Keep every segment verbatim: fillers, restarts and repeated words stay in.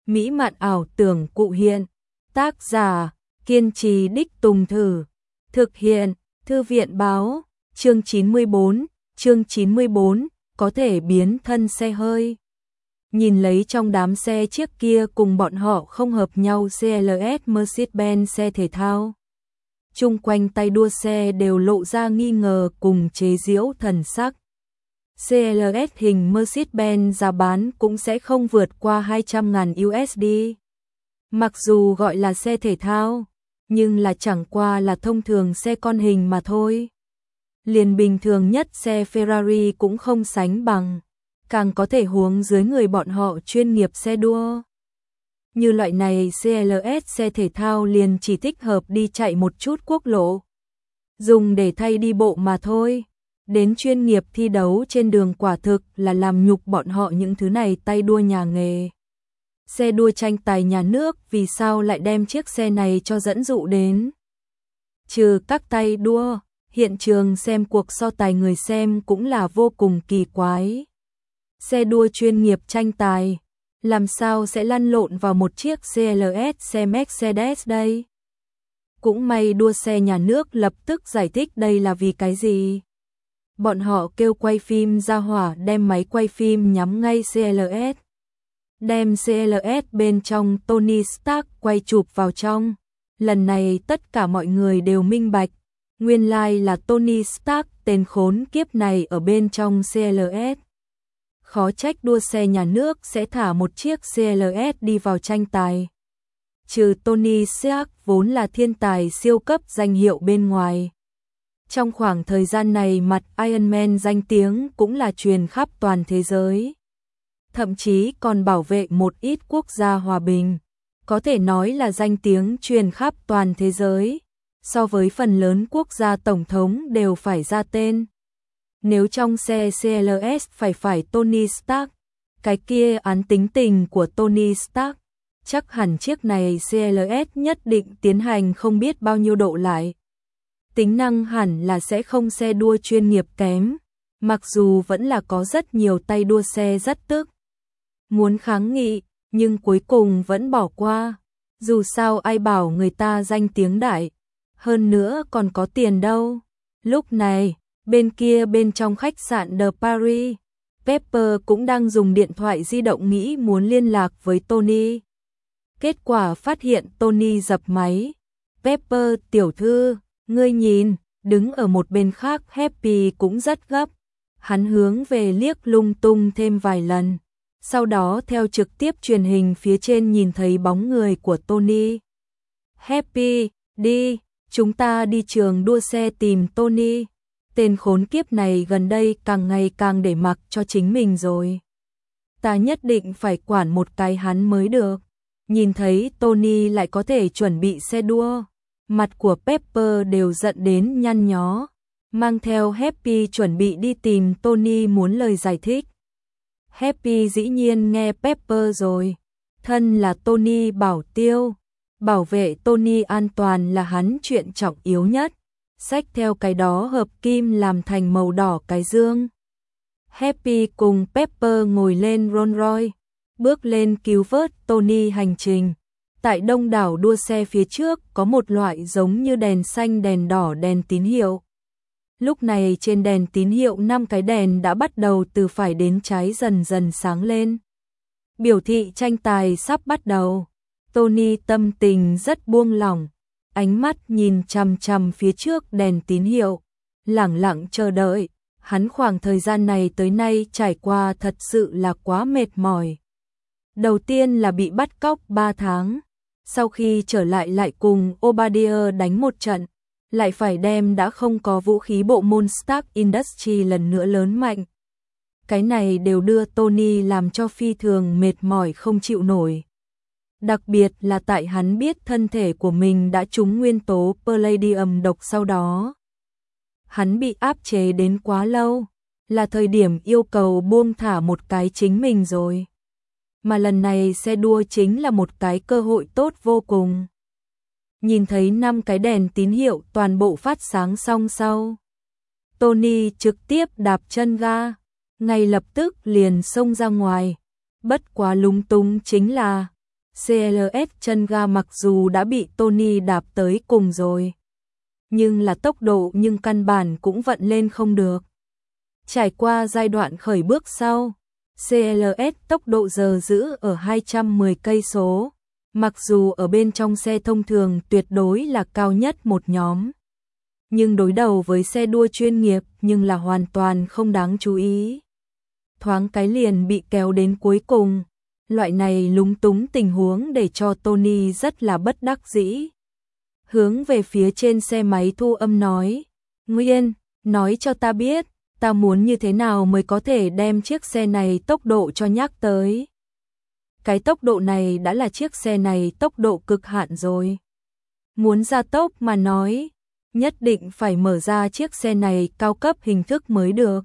mỹ mạn ảo tưởng cụ hiện. Tác giả, kiên trì đích tùng thử. Thực hiện, Thư viện báo, chương chín mươi bốn, chương chín mươi bốn, có thể biến thân xe hơi. Nhìn lấy trong đám xe chiếc kia cùng bọn họ không hợp nhau xê lờ ét Mercedes-Benz xe thể thao. Chung quanh tay đua xe đều lộ ra nghi ngờ cùng chế giễu thần sắc. xê lờ ét hình Mercedes-Benz giá bán cũng sẽ không vượt qua hai trăm ngàn u ét đê. Mặc dù gọi là xe thể thao, nhưng là chẳng qua là thông thường xe con hình mà thôi. Liền bình thường nhất xe Ferrari cũng không sánh bằng, càng có thể huống dưới người bọn họ chuyên nghiệp xe đua. Như loại này xê lờ ét xe thể thao liền chỉ thích hợp đi chạy một chút quốc lộ, dùng để thay đi bộ mà thôi. Đến chuyên nghiệp thi đấu trên đường quả thực là làm nhục bọn họ những thứ này tay đua nhà nghề. Xe đua tranh tài nhà nước vì sao lại đem chiếc xe này cho dẫn dụ đến? Trừ các tay đua, hiện trường xem cuộc so tài người xem cũng là vô cùng kỳ quái. Xe đua chuyên nghiệp tranh tài, làm sao sẽ lăn lộn vào một chiếc xê lờ ét xe Mercedes đây? Cũng may đua xe nhà nước lập tức giải thích đây là vì cái gì. Bọn họ kêu quay phim ra hỏa đem máy quay phim nhắm ngay xê lờ ét. Đem xê lờ ét bên trong Tony Stark quay chụp vào trong. Lần này tất cả mọi người đều minh bạch. Nguyên lai like là Tony Stark, tên khốn kiếp này ở bên trong xê lờ ét. Khó trách đua xe nhà nước sẽ thả một chiếc xê lờ ét đi vào tranh tài. Trừ Tony Stark vốn là thiên tài siêu cấp danh hiệu bên ngoài. Trong khoảng thời gian này mặt Iron Man danh tiếng cũng là truyền khắp toàn thế giới. Thậm chí còn bảo vệ một ít quốc gia hòa bình. Có thể nói là danh tiếng truyền khắp toàn thế giới. So với phần lớn quốc gia tổng thống đều phải ra tên. Nếu trong xe xê lờ ét phải phải Tony Stark, cái kia án tính tình của Tony Stark, chắc hẳn chiếc này xê lờ ét nhất định tiến hành không biết bao nhiêu độ lại. Tính năng hẳn là sẽ không xe đua chuyên nghiệp kém, mặc dù vẫn là có rất nhiều tay đua xe rất tức. Muốn kháng nghị, nhưng cuối cùng vẫn bỏ qua. Dù sao ai bảo người ta danh tiếng đại, hơn nữa còn có tiền đâu. Lúc này, bên kia bên trong khách sạn The Paris, Pepper cũng đang dùng điện thoại di động nghĩ muốn liên lạc với Tony. Kết quả phát hiện Tony dập máy. Pepper tiểu thư, ngươi nhìn, đứng ở một bên khác Happy cũng rất gấp. Hắn hướng về liếc lung tung thêm vài lần. Sau đó theo trực tiếp truyền hình phía trên nhìn thấy bóng người của Tony. Happy, đi, chúng ta đi trường đua xe tìm Tony. Tên khốn kiếp này gần đây càng ngày càng để mặc cho chính mình rồi. Ta nhất định phải quản một cái hắn mới được. Nhìn thấy Tony lại có thể chuẩn bị xe đua. Mặt của Pepper đều giận đến nhăn nhó. Mang theo Happy chuẩn bị đi tìm Tony muốn lời giải thích. Happy dĩ nhiên nghe Pepper rồi. Thân là Tony bảo tiêu. Bảo vệ Tony an toàn là hắn chuyện trọng yếu nhất. Xách theo cái đó hợp kim làm thành màu đỏ cái dương. Happy cùng Pepper ngồi lên Rolls Royce, bước lên cứu vớt Tony hành trình. Tại đông đảo đua xe phía trước có một loại giống như đèn xanh đèn đỏ đèn tín hiệu. Lúc này trên đèn tín hiệu năm cái đèn đã bắt đầu từ phải đến trái dần dần sáng lên. Biểu thị tranh tài sắp bắt đầu. Tony tâm tình rất buông lỏng. Ánh mắt nhìn chằm chằm phía trước đèn tín hiệu, lẳng lặng chờ đợi. Hắn khoảng thời gian này tới nay trải qua thật sự là quá mệt mỏi. Đầu tiên là bị bắt cóc ba tháng, sau khi trở lại lại cùng Obadiah đánh một trận, lại phải đem đã không có vũ khí bộ môn Stark Industries lần nữa lớn mạnh. Cái này đều đưa Tony làm cho phi thường mệt mỏi không chịu nổi. Đặc biệt là tại hắn biết thân thể của mình đã trúng nguyên tố Palladium độc sau đó. Hắn bị áp chế đến quá lâu, là thời điểm yêu cầu buông thả một cái chính mình rồi. Mà lần này xe đua chính là một cái cơ hội tốt vô cùng. Nhìn thấy năm cái đèn tín hiệu toàn bộ phát sáng xong sau. Tony trực tiếp đạp chân ga, ngay lập tức liền xông ra ngoài. Bất quá lúng túng chính là xê lờ ét chân ga mặc dù đã bị Tony đạp tới cùng rồi, nhưng là tốc độ nhưng căn bản cũng vận lên không được. Trải qua giai đoạn khởi bước sau, xê lờ ét tốc độ giờ giữ ở hai trăm mười cây số, mặc dù ở bên trong xe thông thường tuyệt đối là cao nhất một nhóm. Nhưng đối đầu với xe đua chuyên nghiệp nhưng là hoàn toàn không đáng chú ý. Thoáng cái liền bị kéo đến cuối cùng, loại này lúng túng tình huống để cho Tony rất là bất đắc dĩ. Hướng về phía trên xe máy thu âm nói, Nguyên, nói cho ta biết, ta muốn như thế nào mới có thể đem chiếc xe này tốc độ cho nhắc tới. Cái tốc độ này đã là chiếc xe này tốc độ cực hạn rồi. Muốn gia tốc mà nói, nhất định phải mở ra chiếc xe này cao cấp hình thức mới được.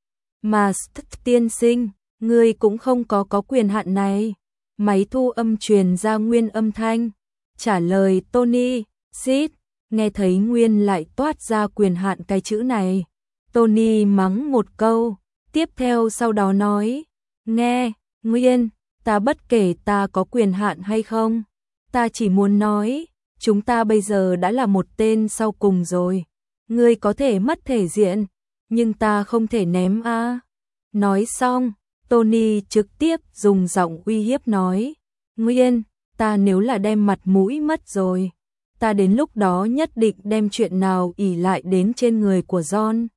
Mà tiên sinh, ngươi cũng không có có quyền hạn này. Máy thu âm truyền ra Nguyên âm thanh, trả lời Tony, xít, nghe thấy Nguyên lại toát ra quyền hạn cái chữ này. Tony mắng một câu, tiếp theo sau đó nói, nghe, Nguyên, ta bất kể ta có quyền hạn hay không, ta chỉ muốn nói, chúng ta bây giờ đã là một tên sau cùng rồi. Ngươi có thể mất thể diện, nhưng ta không thể ném a. À. Nói xong, Tony trực tiếp dùng giọng uy hiếp nói, Nguyên, ta nếu là đem mặt mũi mất rồi, ta đến lúc đó nhất định đem chuyện nào ỷ lại đến trên người của John.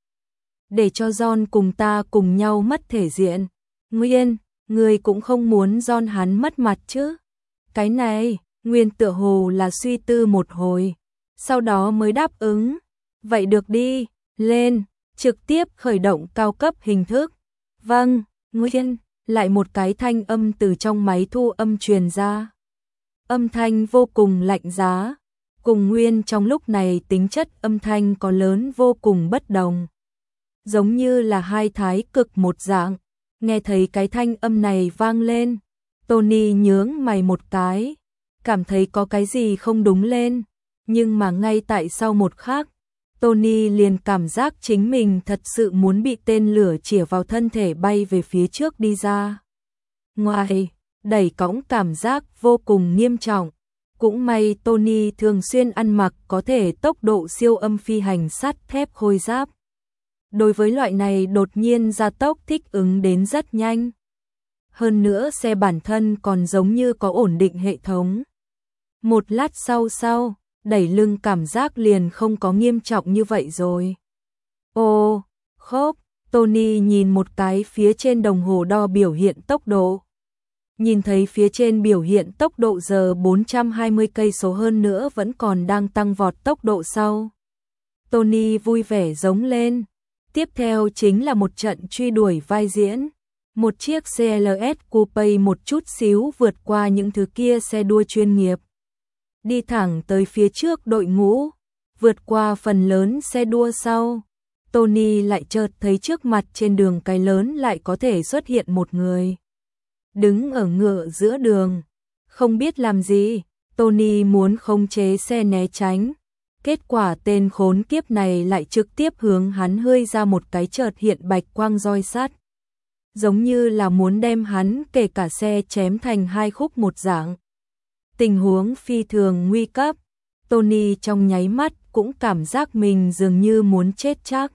Để cho John cùng ta cùng nhau mất thể diện. Nguyên, ngươi cũng không muốn John hắn mất mặt chứ. Cái này, Nguyên tựa hồ là suy tư một hồi, sau đó mới đáp ứng. Vậy được đi, lên, trực tiếp khởi động cao cấp hình thức. Vâng, Nguyên, lại một cái thanh âm từ trong máy thu âm truyền ra. Âm thanh vô cùng lạnh giá, cùng Nguyên trong lúc này tính chất âm thanh có lớn vô cùng bất đồng. Giống như là hai thái cực một dạng, nghe thấy cái thanh âm này vang lên, Tony nhướng mày một cái, cảm thấy có cái gì không đúng lên, nhưng mà ngay tại sau một khắc, Tony liền cảm giác chính mình thật sự muốn bị tên lửa chĩa vào thân thể bay về phía trước đi ra. Ngoài, đẩy cõng cảm giác vô cùng nghiêm trọng, cũng may Tony thường xuyên ăn mặc có thể tốc độ siêu âm phi hành sắt thép khôi giáp. Đối với loại này đột nhiên gia tốc thích ứng đến rất nhanh. Hơn nữa xe bản thân còn giống như có ổn định hệ thống. Một lát sau sau, đẩy lưng cảm giác liền không có nghiêm trọng như vậy rồi. Ô, khóc, Tony nhìn một cái phía trên đồng hồ đo biểu hiện tốc độ. Nhìn thấy phía trên biểu hiện tốc độ giờ bốn trăm hai mươi cây số hơn nữa vẫn còn đang tăng vọt tốc độ sau. Tony vui vẻ giống lên. Tiếp theo chính là một trận truy đuổi vai diễn. Một chiếc xê lờ ét Coupe một chút xíu vượt qua những thứ kia xe đua chuyên nghiệp. Đi thẳng tới phía trước đội ngũ, vượt qua phần lớn xe đua sau. Tony lại chợt thấy trước mặt trên đường cái lớn lại có thể xuất hiện một người. Đứng ở ngựa giữa đường, không biết làm gì, Tony muốn khống chế xe né tránh. Kết quả tên khốn kiếp này lại trực tiếp hướng hắn hơi ra một cái chợt hiện bạch quang roi sắt. Giống như là muốn đem hắn kể cả xe chém thành hai khúc một dạng. Tình huống phi thường nguy cấp, Tony trong nháy mắt cũng cảm giác mình dường như muốn chết chắc.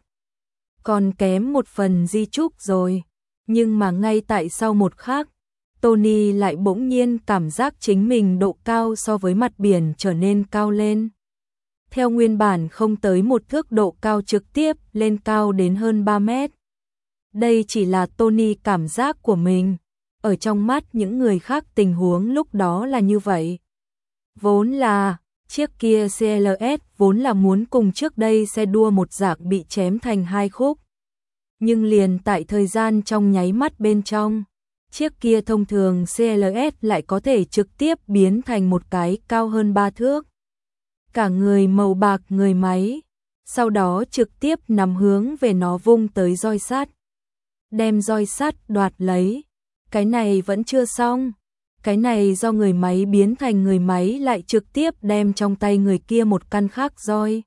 Còn kém một phần di chúc rồi, nhưng mà ngay tại sau một khắc, Tony lại bỗng nhiên cảm giác chính mình độ cao so với mặt biển trở nên cao lên. Theo nguyên bản không tới một thước độ cao trực tiếp lên cao đến hơn ba mét. Đây chỉ là Tony cảm giác của mình, ở trong mắt những người khác tình huống lúc đó là như vậy. Vốn là, chiếc kia xê lờ ét vốn là muốn cùng trước đây xe đua một dạng bị chém thành hai khúc. Nhưng liền tại thời gian trong nháy mắt bên trong, chiếc kia thông thường xê lờ ét lại có thể trực tiếp biến thành một cái cao hơn ba thước. Cả người màu bạc người máy, sau đó trực tiếp nằm hướng về nó vung tới roi sắt. Đem roi sắt đoạt lấy, cái này vẫn chưa xong. Cái này do người máy biến thành người máy lại trực tiếp đem trong tay người kia một căn khác roi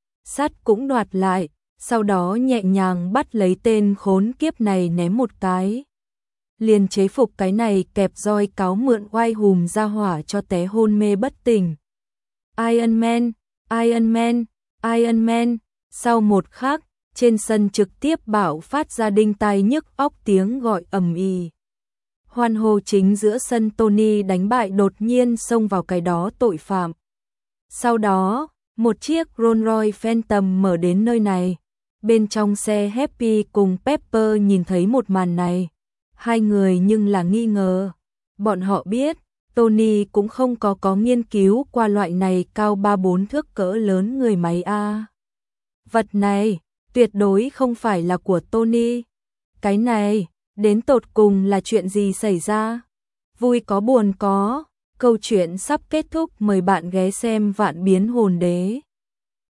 sắt cũng đoạt lại, sau đó nhẹ nhàng bắt lấy tên khốn kiếp này ném một cái. liền chế phục cái này kẹp roi cáo mượn oai hùm ra hỏa cho té hôn mê bất tỉnh. Iron Man, Iron Man, Iron Man, sau một khắc, trên sân trực tiếp bạo phát ra đinh tai nhức óc tiếng gọi ầm ĩ. Hoan hô chính giữa sân Tony đánh bại đột nhiên xông vào cái đó tội phạm. Sau đó, một chiếc Rolls-Royce Phantom mở đến nơi này. Bên trong xe Happy cùng Pepper nhìn thấy một màn này. Hai người nhưng là nghi ngờ. Bọn họ biết, Tony cũng không có có nghiên cứu qua loại này cao ba bốn thước cỡ lớn người máy A. Vật này, tuyệt đối không phải là của Tony. Cái này, đến tột cùng là chuyện gì xảy ra? Vui có buồn có, câu chuyện sắp kết thúc, mời bạn ghé xem Vạn Biến Hồn Đế.